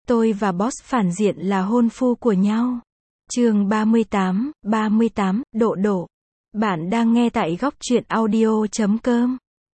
Tôi và boss phản diện là hôn phu của nhau. Chương 38, độ độ. Bạn đang nghe tại góc truyện audio.com.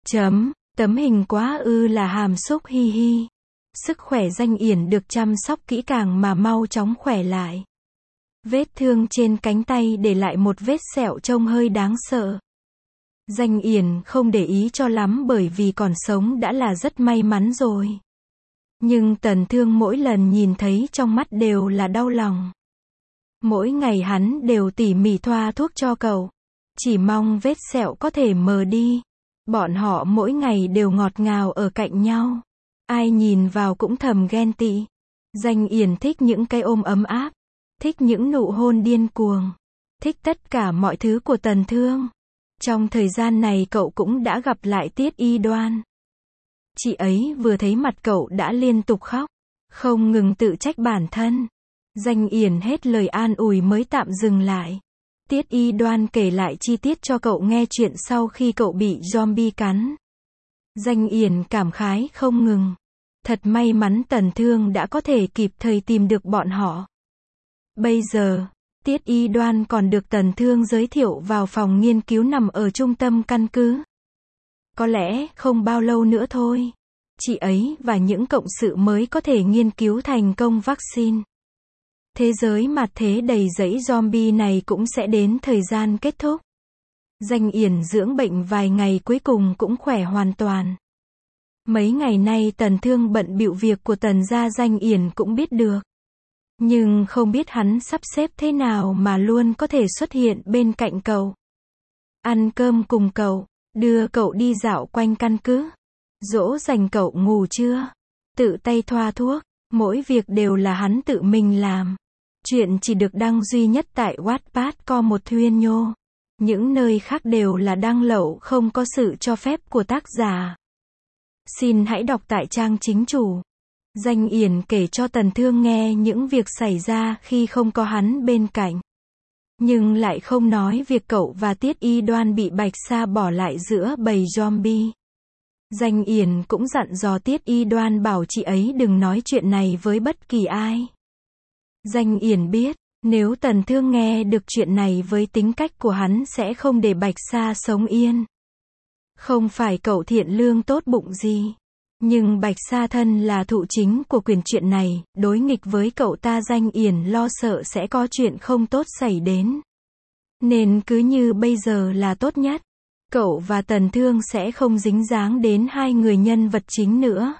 Tấm hình quá ư là hàm xúc hi hi. Sức khỏe Danh Yển được chăm sóc kỹ càng mà mau chóng khỏe lại. Vết thương trên cánh tay để lại một vết sẹo trông hơi đáng sợ. Danh Yển không để ý cho lắm bởi vì còn sống đã là rất may mắn rồi. Nhưng Tần Thương mỗi lần nhìn thấy trong mắt đều là đau lòng. Mỗi ngày hắn đều tỉ mỉ thoa thuốc cho cậu. Chỉ mong vết sẹo có thể mờ đi. Bọn họ mỗi ngày đều ngọt ngào ở cạnh nhau. Ai nhìn vào cũng thầm ghen tị. Danh Yển thích những cái ôm ấm áp. Thích những nụ hôn điên cuồng. Thích tất cả mọi thứ của Tần Thương. Trong thời gian này cậu cũng đã gặp lại Tiết Y Đoan. Chị ấy vừa thấy mặt cậu đã liên tục khóc. Không ngừng tự trách bản thân. Danh Yển hết lời an ủi mới tạm dừng lại. Tiết Y Đoan kể lại chi tiết cho cậu nghe chuyện sau khi cậu bị zombie cắn. Danh Yển cảm khái không ngừng. Thật may mắn Tần Thương đã có thể kịp thời tìm được bọn họ. Bây giờ, Tiết Y Đoan còn được Tần Thương giới thiệu vào phòng nghiên cứu nằm ở trung tâm căn cứ. Có lẽ không bao lâu nữa thôi, chị ấy và những cộng sự mới có thể nghiên cứu thành công vaccine. Thế giới mặt thế đầy rẫy zombie này cũng sẽ đến thời gian kết thúc. Danh Yển dưỡng bệnh vài ngày cuối cùng cũng khỏe hoàn toàn. Mấy ngày nay Tần Thương bận bịu việc của Tần gia Danh Yển cũng biết được. Nhưng không biết hắn sắp xếp thế nào mà luôn có thể xuất hiện bên cạnh cậu. Ăn cơm cùng cậu, đưa cậu đi dạo quanh căn cứ, dỗ dành cậu ngủ trưa, tự tay thoa thuốc, mỗi việc đều là hắn tự mình làm. Chuyện chỉ được đăng duy nhất tại Wattpad co một thuyên nhô. Những nơi khác đều là đăng lậu không có sự cho phép của tác giả. Xin hãy đọc tại trang chính chủ. Danh Yển kể cho Tần Thương nghe những việc xảy ra khi không có hắn bên cạnh. Nhưng lại không nói việc cậu và Tiết Y Đoan bị Bạch Sa bỏ lại giữa bầy zombie. Danh Yển cũng dặn dò Tiết Y Đoan bảo chị ấy đừng nói chuyện này với bất kỳ ai. Danh Yển biết, nếu Tần Thương nghe được chuyện này với tính cách của hắn sẽ không để Bạch Sa sống yên. Không phải cậu thiện lương tốt bụng gì. Nhưng Bạch Sa thân là thụ chính của quyền chuyện này, đối nghịch với cậu ta Danh Yển lo sợ sẽ có chuyện không tốt xảy đến. Nên cứ như bây giờ là tốt nhất. Cậu và Tần Thương sẽ không dính dáng đến hai người nhân vật chính nữa.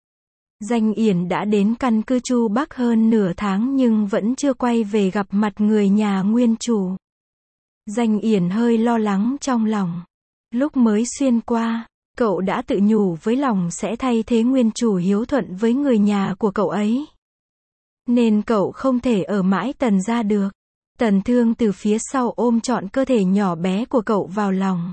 Danh Yển đã đến căn cứ Chu Bắc hơn nửa tháng nhưng vẫn chưa quay về gặp mặt người nhà nguyên chủ. Danh Yển hơi lo lắng trong lòng. Lúc mới xuyên qua, cậu đã tự nhủ với lòng sẽ thay thế nguyên chủ hiếu thuận với người nhà của cậu ấy. Nên cậu không thể ở mãi Tần gia được. Tần Thương từ phía sau ôm trọn cơ thể nhỏ bé của cậu vào lòng.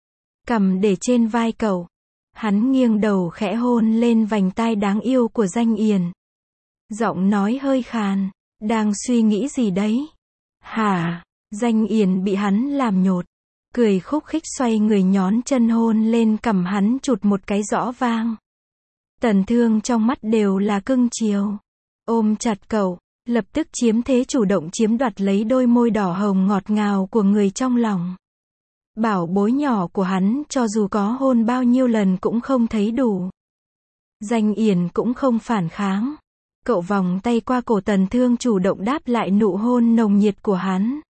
Cầm để trên vai cậu. Hắn nghiêng đầu khẽ hôn lên vành tai đáng yêu của Danh Yển. Giọng nói hơi khàn. Đang suy nghĩ gì đấy? Hả? Danh Yển bị hắn làm nhột. Cười khúc khích xoay người nhón chân hôn lên cằm hắn chụt một cái rõ vang. Tần Thương trong mắt đều là cưng chiều. Ôm chặt cậu, lập tức chiếm thế chủ động chiếm đoạt lấy đôi môi đỏ hồng ngọt ngào của người trong lòng. Bảo bối nhỏ của hắn cho dù có hôn bao nhiêu lần cũng không thấy đủ. Danh Yển cũng không phản kháng. Cậu vòng tay qua cổ Tần Thương chủ động đáp lại nụ hôn nồng nhiệt của hắn.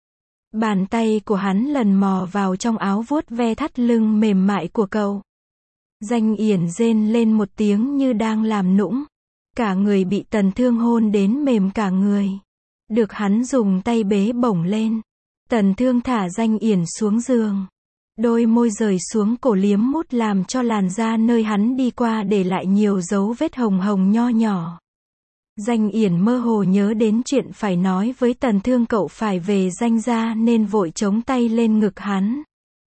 Bàn tay của hắn lần mò vào trong áo vuốt ve thắt lưng mềm mại của cậu. Danh Yển rên lên một tiếng như đang làm nũng. Cả người bị Tần Thương hôn đến mềm cả người. Được hắn dùng tay bế bổng lên. Tần Thương thả Danh Yển xuống giường. Đôi môi rời xuống cổ liếm mút làm cho làn da nơi hắn đi qua để lại nhiều dấu vết hồng hồng nho nhỏ. Danh Yển mơ hồ nhớ đến chuyện phải nói với Tần Thương cậu phải về Danh gia nên vội chống tay lên ngực hắn.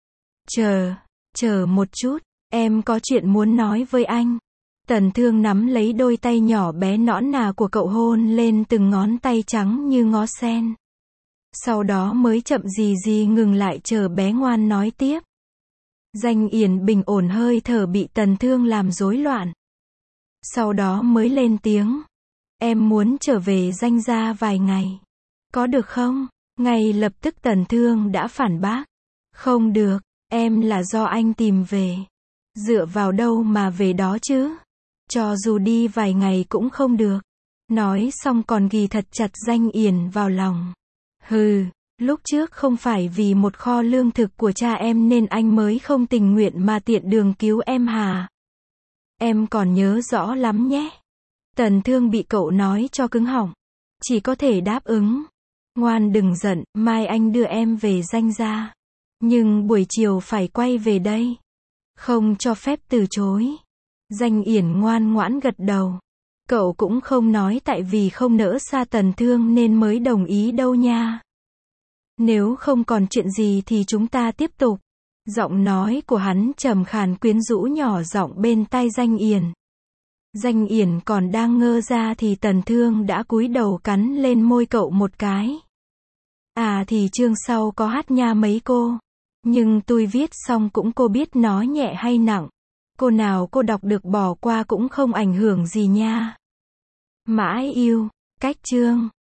Chờ một chút, em có chuyện muốn nói với anh. Tần Thương nắm lấy đôi tay nhỏ bé nõn nà của cậu hôn lên từng ngón tay trắng như ngó sen. Sau đó mới chậm gì ngừng lại chờ bé ngoan nói tiếp. Danh Yển bình ổn hơi thở bị Tần Thương làm rối loạn. Sau đó mới lên tiếng. Em muốn trở về Danh gia vài ngày. Có được không? Ngay lập tức Tần Thương đã phản bác. Không được, em là do anh tìm về. Dựa vào đâu mà về đó chứ? Cho dù đi vài ngày cũng không được. Nói xong còn ghì thật chặt Danh Yển vào lòng. Hừ, lúc trước không phải vì một kho lương thực của cha em nên anh mới không tình nguyện mà tiện đường cứu em hả? Em còn nhớ rõ lắm nhé. Tần Thương bị cậu nói cho cứng họng. Chỉ có thể đáp ứng. Ngoan đừng giận, mai anh đưa em về Danh gia. Nhưng buổi chiều phải quay về đây. Không cho phép từ chối. Danh Yển ngoan ngoãn gật đầu. Cậu cũng không nói tại vì không nỡ xa Tần Thương nên mới đồng ý đâu nha. Nếu không còn chuyện gì thì chúng ta tiếp tục. Giọng nói của hắn trầm khàn quyến rũ nhỏ giọng bên tai Danh Yển. Danh Yển còn đang ngơ ra thì Tần Thương đã cúi đầu cắn lên môi cậu một cái. À thì chương sau có hát nha mấy cô. Nhưng tôi viết xong cũng cô biết nó nhẹ hay nặng. Cô nào cô đọc được bỏ qua cũng không ảnh hưởng gì nha. Mãi yêu, cách chương.